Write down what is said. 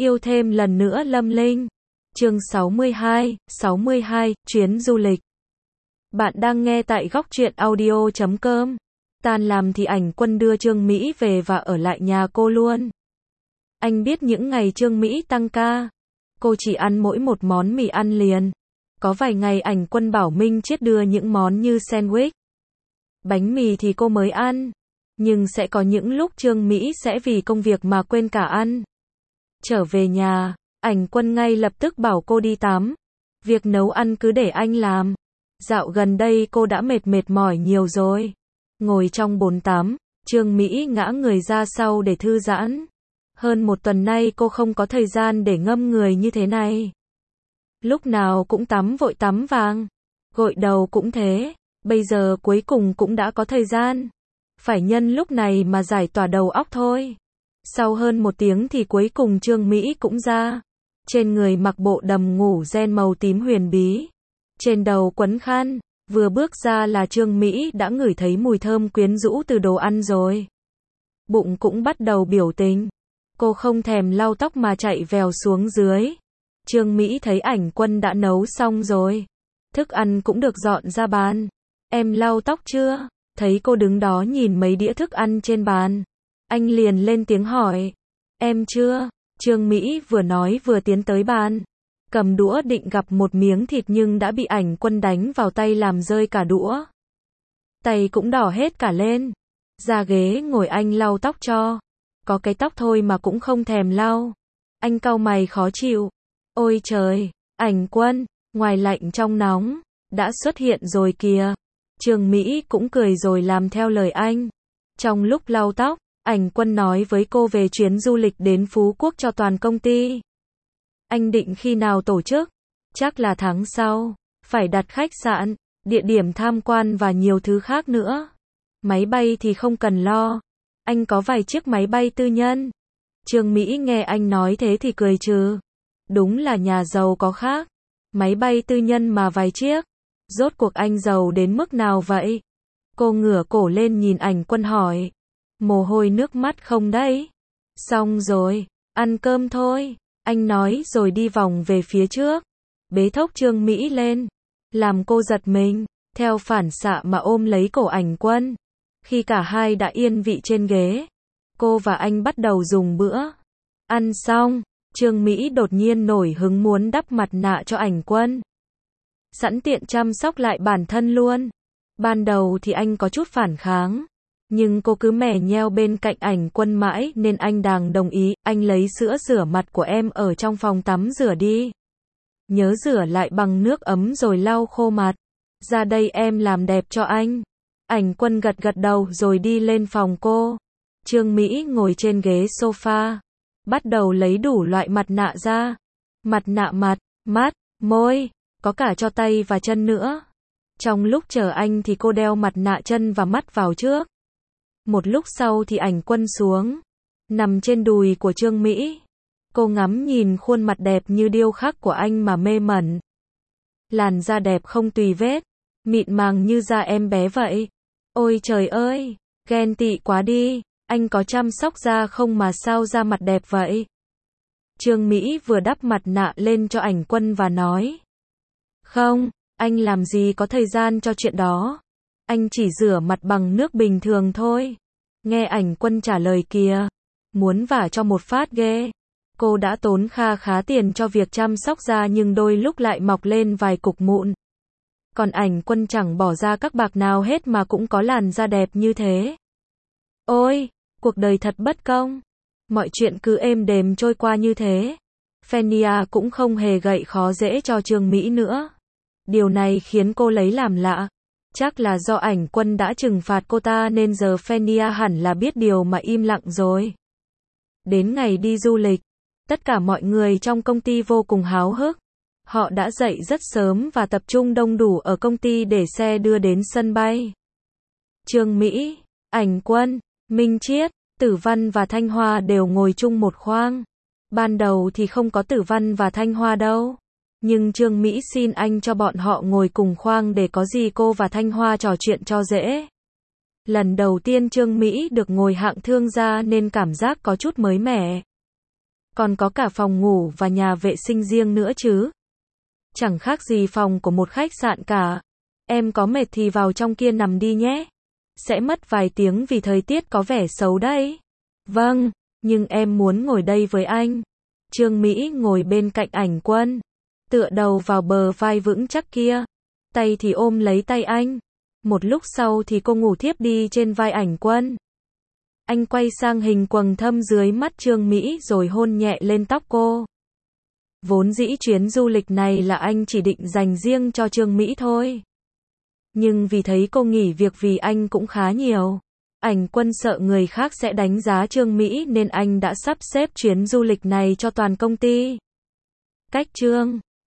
yêu thêm lần nữa Lâm Linh. Chương 62, chuyến du lịch. Bạn đang nghe tại góc truyện audio.com. Tan làm thì Ảnh Quân đưa Trương Mỹ về và ở lại nhà cô luôn. Anh biết những ngày Trương Mỹ tăng ca, cô chỉ ăn mỗi một món mì ăn liền. Có vài ngày Ảnh Quân bảo Minh Chiết đưa những món như sandwich, bánh mì thì cô mới ăn. Nhưng sẽ có những lúc Trương Mỹ sẽ vì công việc mà quên cả ăn. Trở về nhà, Ảnh Quân ngay lập tức bảo cô đi tắm. Việc nấu ăn cứ để anh làm. Dạo gần đây cô đã mệt mỏi nhiều rồi. Ngồi trong bồn tắm, Trương Mỹ ngã người ra sau để thư giãn. Hơn một tuần nay cô không có thời gian để ngâm người như thế này. Lúc nào cũng tắm vội tắm vàng, gội đầu cũng thế. Bây giờ cuối cùng cũng đã có thời gian. Phải nhân lúc này mà giải tỏa đầu óc thôi. Sau hơn một tiếng thì cuối cùng Trương Mỹ cũng ra. Trên người mặc bộ đầm ngủ ren màu tím huyền bí. Trên đầu quấn khăn. Vừa bước ra là Trương Mỹ đã ngửi thấy mùi thơm quyến rũ từ đồ ăn rồi. Bụng cũng bắt đầu biểu tình. Cô không thèm lau tóc mà chạy vèo xuống dưới. Trương Mỹ thấy Ảnh Quân đã nấu xong rồi. Thức ăn cũng được dọn ra bàn. Em lau tóc chưa? Thấy cô đứng đó nhìn mấy đĩa thức ăn trên bàn. Anh liền lên tiếng hỏi. Em chưa? Trương Mỹ vừa nói vừa tiến tới bàn. Cầm đũa định gặp một miếng thịt nhưng đã bị Ảnh Quân đánh vào tay làm rơi cả đũa. Tay cũng đỏ hết cả lên. Ra ghế ngồi anh lau tóc cho. Có cái tóc thôi mà cũng không thèm lau. Anh cau mày khó chịu. Ôi trời, Ảnh Quân, ngoài lạnh trong nóng, đã xuất hiện rồi kìa. Trương Mỹ cũng cười rồi làm theo lời anh. Trong lúc lau tóc, Ảnh Quân nói với cô về chuyến du lịch đến Phú Quốc cho toàn công ty. Anh định khi nào tổ chức? Chắc là tháng sau. Phải đặt khách sạn, địa điểm tham quan và nhiều thứ khác nữa. Máy bay thì không cần lo. Anh có vài chiếc máy bay tư nhân. Trương Mỹ nghe anh nói thế thì cười trừ. Đúng là nhà giàu có khác. Máy bay tư nhân mà vài chiếc. Rốt cuộc anh giàu đến mức nào vậy? Cô ngửa cổ lên nhìn Ảnh Quân hỏi. Mồ hôi nước mắt không đấy? Xong rồi, ăn cơm thôi. Anh nói rồi đi vòng về phía trước. Bế thốc Trương Mỹ lên. Làm cô giật mình. Theo phản xạ mà ôm lấy cổ Ảnh Quân. Khi cả hai đã yên vị trên ghế, cô và anh bắt đầu dùng bữa. Ăn xong, Trương Mỹ đột nhiên nổi hứng muốn đắp mặt nạ cho Ảnh Quân. Sẵn tiện chăm sóc lại bản thân luôn. Ban đầu thì anh có chút phản kháng. Nhưng cô cứ mè nheo bên cạnh Ảnh Quân mãi nên anh đành đồng ý. Anh lấy sữa rửa mặt của em ở trong phòng tắm rửa đi. Nhớ rửa lại bằng nước ấm rồi lau khô mặt. Ra đây em làm đẹp cho anh. Ảnh Quân gật đầu rồi đi lên phòng cô. Trương Mỹ ngồi trên ghế sofa. Bắt đầu lấy đủ loại mặt nạ ra. Mặt nạ mặt, mắt, môi, có cả cho tay và chân nữa. Trong lúc chờ anh thì cô đeo mặt nạ chân và mắt vào trước. Một lúc sau thì Ảnh Quân xuống. Nằm trên đùi của Trương Mỹ. Cô ngắm nhìn khuôn mặt đẹp như điêu khắc của anh mà mê mẩn. Làn da đẹp không tùy vết. Mịn màng như da em bé vậy. Ôi trời ơi, ghen tị quá đi. Anh có chăm sóc da không mà sao da mặt đẹp vậy? Trương Mỹ vừa đắp mặt nạ lên cho Ảnh Quân và nói. Không, anh làm gì có thời gian cho chuyện đó. Anh chỉ rửa mặt bằng nước bình thường thôi. Nghe Ảnh Quân trả lời kìa. Muốn vả cho một phát ghê. Cô đã tốn khá tiền cho việc chăm sóc da nhưng đôi lúc lại mọc lên vài cục mụn. Còn Ảnh Quân chẳng bỏ ra các bạc nào hết mà cũng có làn da đẹp như thế. Ôi, cuộc đời thật bất công. Mọi chuyện cứ êm đềm trôi qua như thế. Fenia cũng không hề gậy khó dễ cho Trương Mỹ nữa. Điều này khiến cô lấy làm lạ. Chắc là do Ảnh Quân đã trừng phạt cô ta nên giờ Fenia hẳn là biết điều mà im lặng rồi. Đến ngày đi du lịch, tất cả mọi người trong công ty vô cùng háo hức. Họ đã dậy rất sớm và tập trung đông đủ ở công ty để xe đưa đến sân bay. Trương Mỹ, Ảnh Quân, Minh Chiết, Tử Văn và Thanh Hoa đều ngồi chung một khoang. Ban đầu thì không có Tử Văn và Thanh Hoa đâu. Nhưng Trương Mỹ xin anh cho bọn họ ngồi cùng khoang để có gì cô và Thanh Hoa trò chuyện cho dễ. Lần đầu tiên Trương Mỹ được ngồi hạng thương gia nên cảm giác có chút mới mẻ. Còn có cả phòng ngủ và nhà vệ sinh riêng nữa chứ. Chẳng khác gì phòng của một khách sạn cả. Em có mệt thì vào trong kia nằm đi nhé. Sẽ mất vài tiếng vì thời tiết có vẻ xấu đấy. Vâng, nhưng em muốn ngồi đây với anh. Trương Mỹ ngồi bên cạnh Ảnh Quân, tựa đầu vào bờ vai vững chắc kia. Tay thì ôm lấy tay anh. Một lúc sau thì cô ngủ thiếp đi trên vai Ảnh Quân. Anh quay sang hình quầng thâm dưới mắt Trương Mỹ rồi hôn nhẹ lên tóc cô. Vốn dĩ chuyến du lịch này là anh chỉ định dành riêng cho Trương Mỹ thôi. Nhưng vì thấy cô nghỉ việc vì anh cũng khá nhiều. Ảnh Quân sợ người khác sẽ đánh giá Trương Mỹ nên anh đã sắp xếp chuyến du lịch này cho toàn công ty. Cách Trương